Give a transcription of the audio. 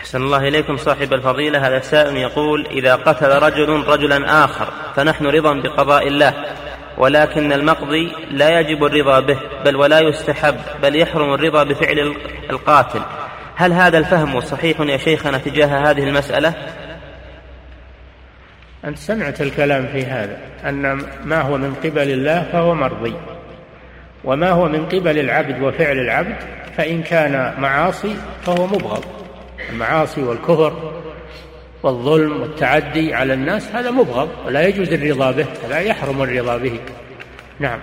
أحسن الله إليكم صاحب الفضيلة. هذا سائل يقول: إذا قتل رجل رجلا آخر فنحن رضا بقضاء الله، ولكن المقضي لا يجب الرضا به بل ولا يستحب، بل يحرم الرضا بفعل القاتل، هل هذا الفهم صحيح يا شيخنا تجاه هذه المسألة؟ أنت سمعت الكلام في هذا، أن ما هو من قبل الله فهو مرضي، وما هو من قبل العبد وفعل العبد فإن كان معاصي فهو مبغض. المعاصي والكفر والظلم والتعدي على الناس هذا مبغض ولا يجوز الرضا به، لا يحرم الرضا به. نعم.